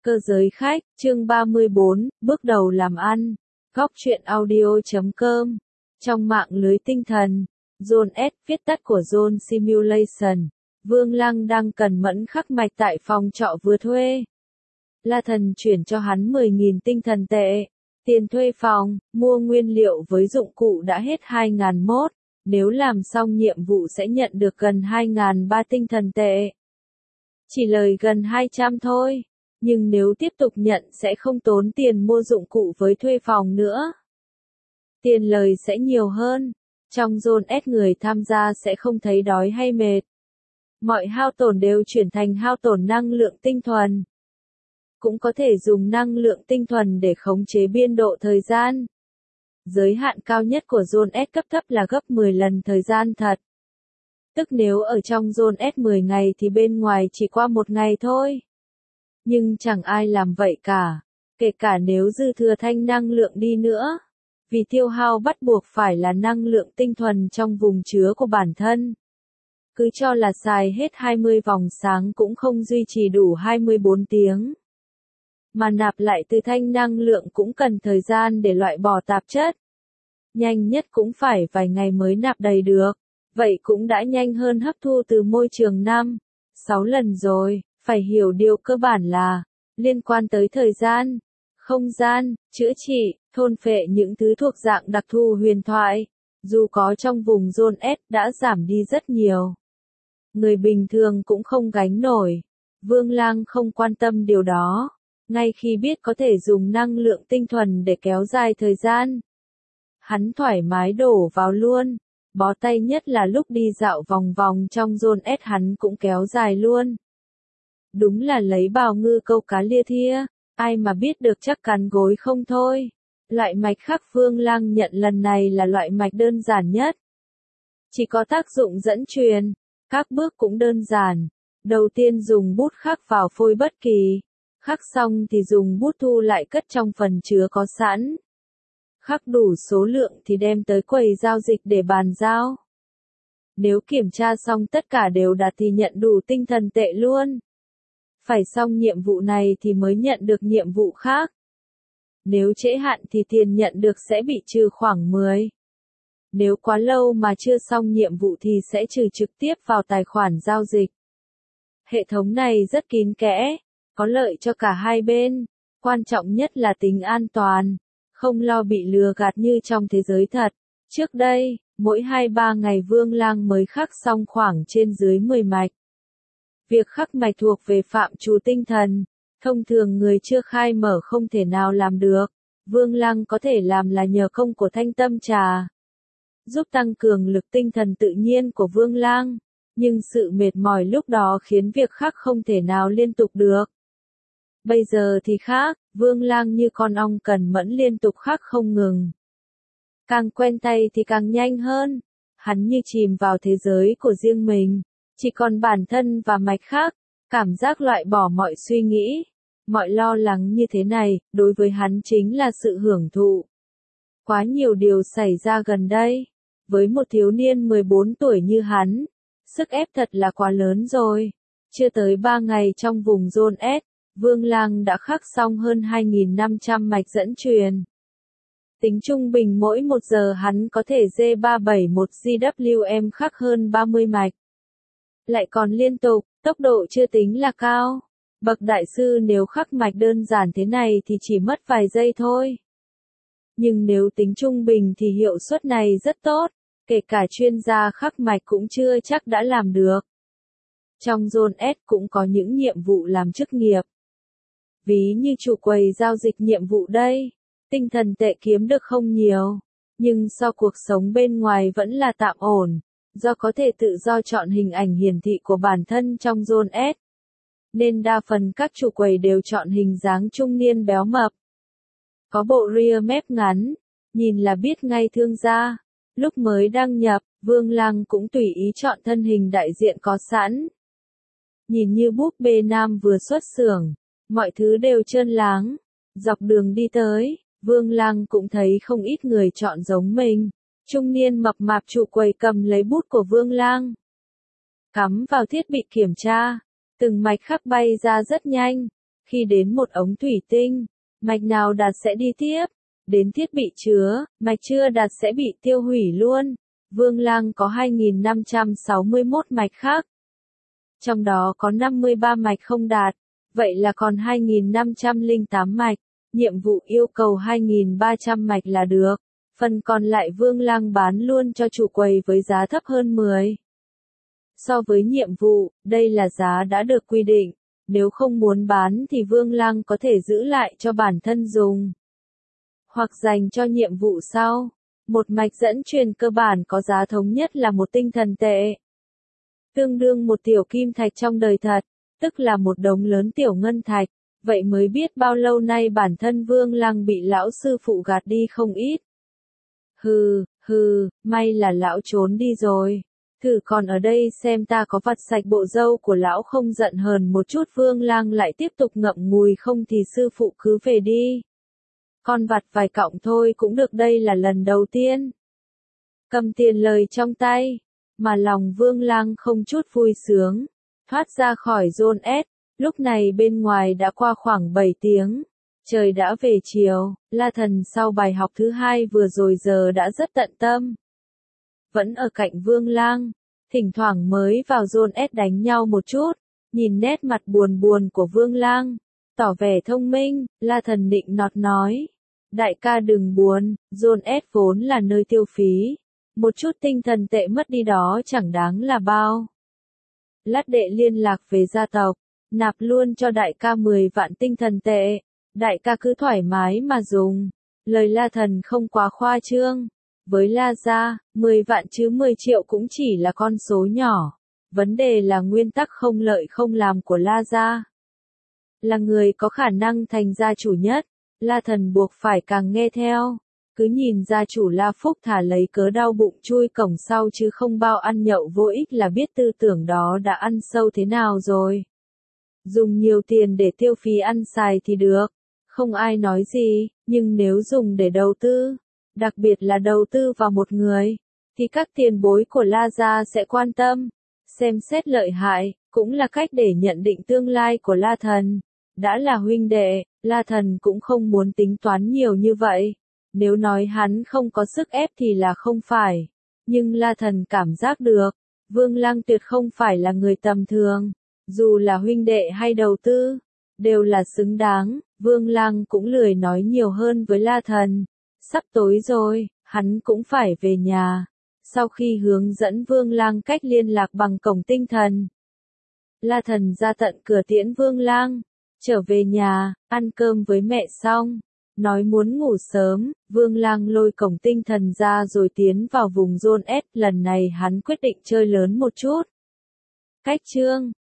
Cơ giới khách, chương 34, bước đầu làm ăn. Góc truyện audio.com. Trong mạng lưới tinh thần, Zone S, viết tắt của Zone Simulation. Vương Lăng đang cần mẫn khắc mạch tại phòng trọ vừa thuê. La Thần chuyển cho hắn 10.000 tinh thần tệ. Tiền thuê phòng, mua nguyên liệu với dụng cụ đã hết 2.001. Nếu làm xong nhiệm vụ sẽ nhận được gần 2.300 tinh thần tệ. Chỉ lời gần 200 thôi. Nhưng nếu tiếp tục nhận sẽ không tốn tiền mua dụng cụ với thuê phòng nữa. Tiền lời sẽ nhiều hơn. Trong Zone S người tham gia sẽ không thấy đói hay mệt. Mọi hao tổn đều chuyển thành hao tổn năng lượng tinh thuần. Cũng có thể dùng năng lượng tinh thuần để khống chế biên độ thời gian. Giới hạn cao nhất của Zone S cấp thấp là gấp 10 lần thời gian thật. Tức nếu ở trong Zone S 10 ngày thì bên ngoài chỉ qua 1 ngày thôi. Nhưng chẳng ai làm vậy cả, kể cả nếu dư thừa thanh năng lượng đi nữa. Vì tiêu hao bắt buộc phải là năng lượng tinh thuần trong vùng chứa của bản thân. Cứ cho là xài hết 20 vòng sáng cũng không duy trì đủ 24 tiếng. Mà nạp lại từ thanh năng lượng cũng cần thời gian để loại bỏ tạp chất. Nhanh nhất cũng phải vài ngày mới nạp đầy được. Vậy cũng đã nhanh hơn hấp thu từ môi trường 5-6 lần rồi. Phải hiểu điều cơ bản là, liên quan tới thời gian, không gian, chữa trị, thôn phệ những thứ thuộc dạng đặc thù huyền thoại, dù có trong vùng Zone S đã giảm đi rất nhiều. Người bình thường cũng không gánh nổi. Vương Lang không quan tâm điều đó, ngay khi biết có thể dùng năng lượng tinh thuần để kéo dài thời gian. Hắn thoải mái đổ vào luôn, bó tay nhất là lúc đi dạo vòng vòng trong Zone S hắn cũng kéo dài luôn. Đúng là lấy bào ngư câu cá lia thia, ai mà biết được chắc cắn gối không thôi. Loại mạch khắc Vương Lăng nhận lần này là loại mạch đơn giản nhất. Chỉ có tác dụng dẫn truyền, các bước cũng đơn giản. Đầu tiên dùng bút khắc vào phôi bất kỳ. Khắc xong thì dùng bút thu lại cất trong phần chứa có sẵn. Khắc đủ số lượng thì đem tới quầy giao dịch để bàn giao. Nếu kiểm tra xong tất cả đều đạt thì nhận đủ tinh thần tệ luôn. Phải xong nhiệm vụ này thì mới nhận được nhiệm vụ khác. Nếu trễ hạn thì tiền nhận được sẽ bị trừ khoảng 10. Nếu quá lâu mà chưa xong nhiệm vụ thì sẽ trừ trực tiếp vào tài khoản giao dịch. Hệ thống này rất kín kẽ, có lợi cho cả hai bên. Quan trọng nhất là tính an toàn, không lo bị lừa gạt như trong thế giới thật. Trước đây, mỗi 2-3 ngày Vương Lang mới khắc xong khoảng trên dưới 10 mạch. Việc khắc mạch thuộc về phạm trù tinh thần, thông thường người chưa khai mở không thể nào làm được. Vương Lăng có thể làm là nhờ công của Thanh Tâm Trà, giúp tăng cường lực tinh thần tự nhiên của Vương Lăng, nhưng sự mệt mỏi lúc đó khiến việc khắc không thể nào liên tục được. Bây giờ thì khác, Vương Lăng như con ong cần mẫn liên tục khắc không ngừng. Càng quen tay thì càng nhanh hơn, hắn như chìm vào thế giới của riêng mình. Chỉ còn bản thân và mạch khác, cảm giác loại bỏ mọi suy nghĩ, mọi lo lắng như thế này, đối với hắn chính là sự hưởng thụ. Quá nhiều điều xảy ra gần đây, với một thiếu niên 14 tuổi như hắn, sức ép thật là quá lớn rồi. Chưa tới 3 ngày trong vùng Zone S, Vương Lang đã khắc xong hơn 2.500 mạch dẫn truyền. Tính trung bình mỗi 1 giờ hắn có thể G371 GWM khắc hơn 30 mạch. Lại còn liên tục, tốc độ chưa tính là cao. Bậc đại sư nếu khắc mạch đơn giản thế này thì chỉ mất vài giây thôi. Nhưng nếu tính trung bình thì hiệu suất này rất tốt, kể cả chuyên gia khắc mạch cũng chưa chắc đã làm được. Trong Zone S cũng có những nhiệm vụ làm chức nghiệp. Ví như chủ quầy giao dịch nhiệm vụ đây, tinh thần tệ kiếm được không nhiều, nhưng so cuộc sống bên ngoài vẫn là tạm ổn. Do có thể tự do chọn hình ảnh hiển thị của bản thân trong Zone S, nên đa phần các chủ quầy đều chọn hình dáng trung niên béo mập. Có bộ rear mép ngắn, nhìn là biết ngay thương gia. Lúc mới đăng nhập, Vương Lăng cũng tùy ý chọn thân hình đại diện có sẵn. Nhìn như búp bê nam vừa xuất xưởng, mọi thứ đều trơn láng. Dọc đường đi tới, Vương Lăng cũng thấy không ít người chọn giống mình. Trung niên mập mạp trụ quầy cầm lấy bút của Vương Lang, cắm vào thiết bị kiểm tra, từng mạch khắc bay ra rất nhanh, Khi đến một ống thủy tinh, mạch nào đạt sẽ đi tiếp, đến thiết bị chứa, mạch chưa đạt sẽ bị tiêu hủy luôn. Vương Lăng có 2.561 mạch khác, trong đó có 53 mạch không đạt, vậy là còn 2.508 mạch, nhiệm vụ yêu cầu 2.300 mạch là được, phần còn lại Vương Lăng bán luôn cho chủ quầy với giá thấp hơn 10. So với nhiệm vụ, đây là giá đã được quy định, nếu không muốn bán thì Vương Lăng có thể giữ lại cho bản thân dùng, hoặc dành cho nhiệm vụ sau. Một mạch dẫn truyền cơ bản có giá thống nhất là một tinh thần tệ, tương đương một tiểu kim thạch trong đời thật, tức là một đống lớn tiểu ngân thạch. Vậy mới biết bao lâu nay bản thân Vương Lăng bị lão sư phụ gạt đi không ít. May là lão trốn đi rồi. Thử còn ở đây xem ta có vặt sạch bộ râu của lão không. Giận hờn một chút Vương Lăng lại tiếp tục ngậm ngùi, không thì sư phụ cứ về đi. Con vặt vài cọng thôi cũng được, đây là lần đầu tiên. Cầm tiền lời trong tay, mà lòng Vương Lăng không chút vui sướng. Thoát ra khỏi zone S, lúc này bên ngoài đã qua khoảng 7 tiếng. Trời đã về chiều, La Thần sau bài học thứ 2 vừa rồi giờ đã rất tận tâm. Vẫn ở cạnh Vương Lăng, thỉnh thoảng mới vào zone S đánh nhau một chút, nhìn nét mặt buồn buồn của Vương Lăng, tỏ vẻ thông minh, La Thần nịnh nọt nói. Đại ca đừng buồn, zone S vốn là nơi tiêu phí, một chút tinh thần tệ mất đi đó chẳng đáng là bao. Lát đệ liên lạc về gia tộc, nạp luôn cho đại ca 10 vạn tinh thần tệ, đại ca cứ thoải mái mà dùng. Lời La Thần không quá khoa trương. Với La gia, 10 vạn chứ 10 triệu cũng chỉ là con số nhỏ. Vấn đề là nguyên tắc không lợi không làm của La gia. Là người có khả năng thành gia chủ nhất, La Thần buộc phải càng nghe theo. Cứ nhìn gia chủ La Phúc thả lấy cớ đau bụng chui cổng sau chứ không bao ăn nhậu vô ích là biết tư tưởng đó đã ăn sâu thế nào rồi. Dùng nhiều tiền để tiêu phí ăn xài thì được, không ai nói gì, nhưng nếu dùng để đầu tư, đặc biệt là đầu tư vào một người, thì các tiền bối của La gia sẽ quan tâm, xem xét lợi hại, cũng là cách để nhận định tương lai của La Thần. Đã là huynh đệ, La Thần cũng không muốn tính toán nhiều như vậy. Nếu nói hắn không có sức ép thì là không phải. Nhưng La Thần cảm giác được, Vương Lăng tuyệt không phải là người tầm thường. Dù là huynh đệ hay đầu tư, đều là xứng đáng. Vương Lăng cũng lười nói nhiều hơn với La Thần. Sắp tối rồi, hắn cũng phải về nhà. Sau khi hướng dẫn Vương Lăng cách liên lạc bằng cổng tinh thần, La Thần ra tận cửa tiễn Vương Lăng. Trở về nhà, ăn cơm với mẹ xong, nói muốn ngủ sớm, Vương Lăng lôi cổng tinh thần ra rồi tiến vào vùng zone S. Lần này hắn quyết định chơi lớn một chút. Cách chương